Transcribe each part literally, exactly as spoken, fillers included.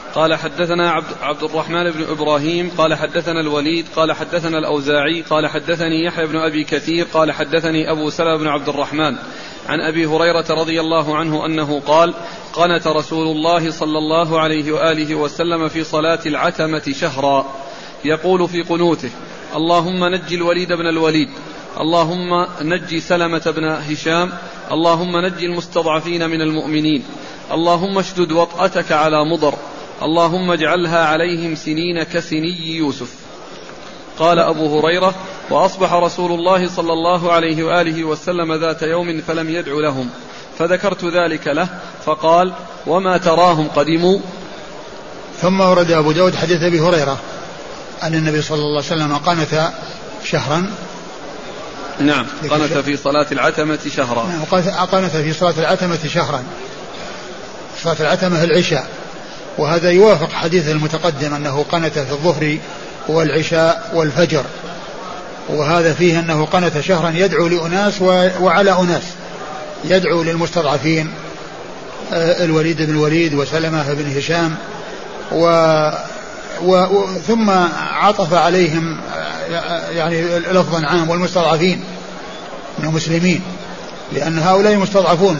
قال حدثنا عبد, عبد الرحمن بن إبراهيم قال حدثنا الوليد قال حدثنا الأوزاعي قال حدثني يحيى بن أبي كثير قال حدثني أبو سلمة بن عبد الرحمن عن أبي هريرة رضي الله عنه أنه قال قنت رسول الله صلى الله عليه وآله وسلم في صلاة العتمة شهرا يقول في قنوته اللهم نجي الوليد بن الوليد، اللهم نجي سلمة بن هشام، اللهم نجي المستضعفين من المؤمنين، اللهم اشدد وطأتك على مضر، اللهم اجعلها عليهم سنين كسني يوسف. قال أبو هريرة وأصبح رسول الله صلى الله عليه وآله وسلم ذات يوم فلم يدع لهم، فذكرت ذلك له فقال وما تراهم قدموا. ثم ورد أبو داود حديث أبي هريرة أن النبي صلى الله عليه وسلم قنت شهرا. نعم قنت في صلاة العتمة شهرا. نعم قنت في صلاة العتمة شهرا. صلاة العتمة العشاء، وهذا يوافق حديث المتقدم أنه قنت في الظهر والعشاء والفجر، وهذا فيه أنه قنت شهرا يدعو لأناس وعلى أناس، يدعو للمستضعفين الوليد بن الوليد وسلمة بن هشام و و ثم عطف عليهم يعني لفظا عام والمستضعفين من المسلمين، لأن هؤلاء مستضعفون،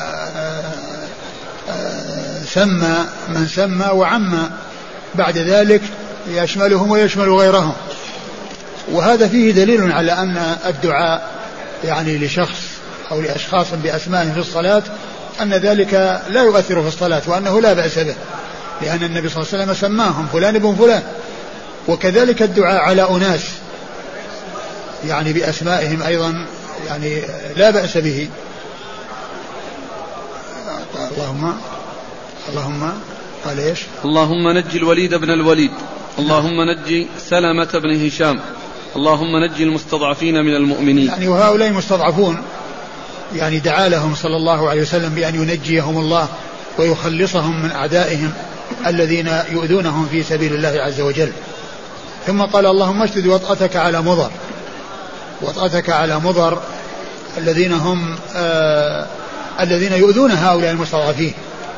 فسمى من سمى وعم بعد ذلك يشملهم ويشمل غيرهم. وهذا فيه دليل على أن الدعاء يعني لشخص أو لأشخاص بأسمائهم في الصلاة أن ذلك لا يؤثر في الصلاة، وأنه لا بأس به، لأن النبي صلى الله عليه وسلم سماهم فلان ابن فلان. وكذلك الدعاء على أناس يعني بأسمائهم أيضا يعني لا بأس به. اللهم اللهم قال إيش؟ اللهم نجي الوليد بن الوليد، اللهم نجي سلمة بن هشام، اللهم نجي المستضعفين من المؤمنين. يعني وهؤلاء مستضعفون يعني دعا لهم صلى الله عليه وسلم بأن ينجيهم الله ويخلصهم من أعدائهم الذين يؤذونهم في سبيل الله عز وجل. ثم قال اللهم اشدد وطأتك على مضر، وطأتك على مضر الذين هم آه الذين يؤذون هؤلاء المستضعفين،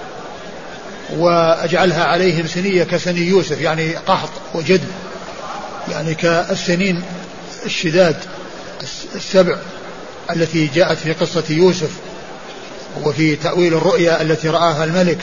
واجعلها عليهم سنية كسني يوسف، يعني قحط وجدب، يعني كالسنين الشداد السبع التي جاءت في قصة يوسف وفي تأويل الرؤيا التي رآها الملك.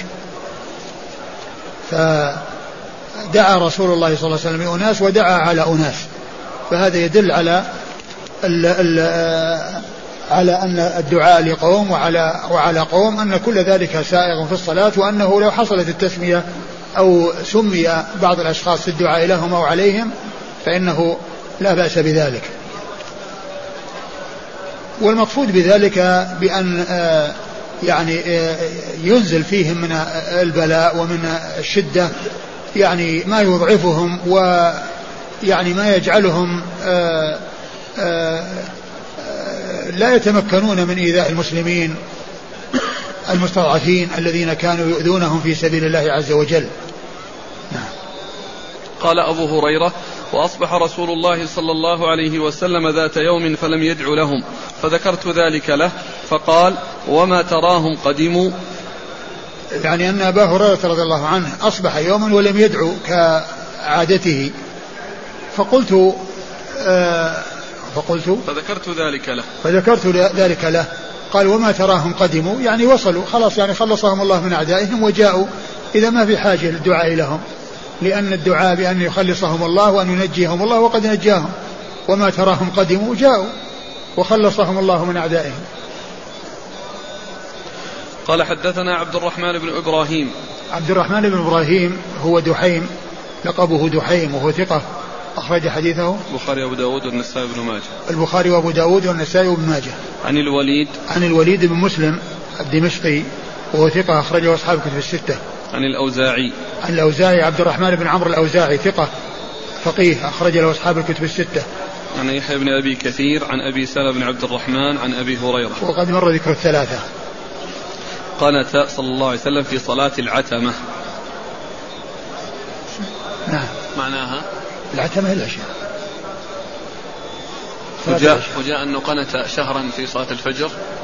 فدعا رسول الله صلى الله عليه وسلم أناس ودعا على أناس، فهذا يدل على ال ال على أن الدعاء لقوم وعلى, وعلى قوم أن كل ذلك سائغ في الصلاة، وأنه لو حصلت التسمية أو سمي بعض الأشخاص في الدعاء لهم أو عليهم فإنه لا بأس بذلك. والمقصود بذلك بأن يعني ينزل فيهم من البلاء ومن الشدة يعني ما يضعفهم ويعني ما يجعلهم لا يتمكنون من إيذاء المسلمين المستضعفين الذين كانوا يؤذونهم في سبيل الله عز وجل. نعم. قال أبو هريرة وأصبح رسول الله صلى الله عليه وسلم ذات يوم فلم يدع لهم، فذكرت ذلك له فقال وما تراهم قدموا. يعني أن أبا هريرة رضي الله عنه أصبح يوما ولم يدعو كعادته، فقلت آه فقلت فذكرت ذلك له فذكرت ذلك له قال وما تراهم قدموا، يعني وصلوا خلاص، يعني خلصهم الله من أعدائهم وجاءوا، إذا ما في حاجة للدعاء لهم، لأن الدعاء بأن يخلصهم الله وأن ينجيهم الله وقد نجاهم. وما تراهم قدموا جاءوا وخلصهم الله من أعدائهم. قال حدثنا عبد الرحمن بن إبراهيم. عبد الرحمن بن إبراهيم هو دحيم، لقبه دحيم، وهو ثقة أخرج حديثه البخاري وأبو داود والنسائي بن ماجه. البخاري وأبو داود والنسائي بن ماجه. عن الوليد عن الوليد بن مسلم الدمشقي وهو ثقة أخرجه أصحاب الكتب الستة. عن الأوزاعي عن الأوزاعي عبد الرحمن بن عمرو الأوزاعي ثقة فقيه أخرج له أصحاب الكتب الستة. عن يحيى بن أبي كثير عن أبي سلمة بن عبد الرحمن عن أبي هريرة وقد مر ذكر الثلاثة. قنت صلى الله عليه وسلم في صلاة العتمة. نعم. معناها العتمة العشاء. وجاء, وجاء أنه قنت شهرا في صلاة الفجر.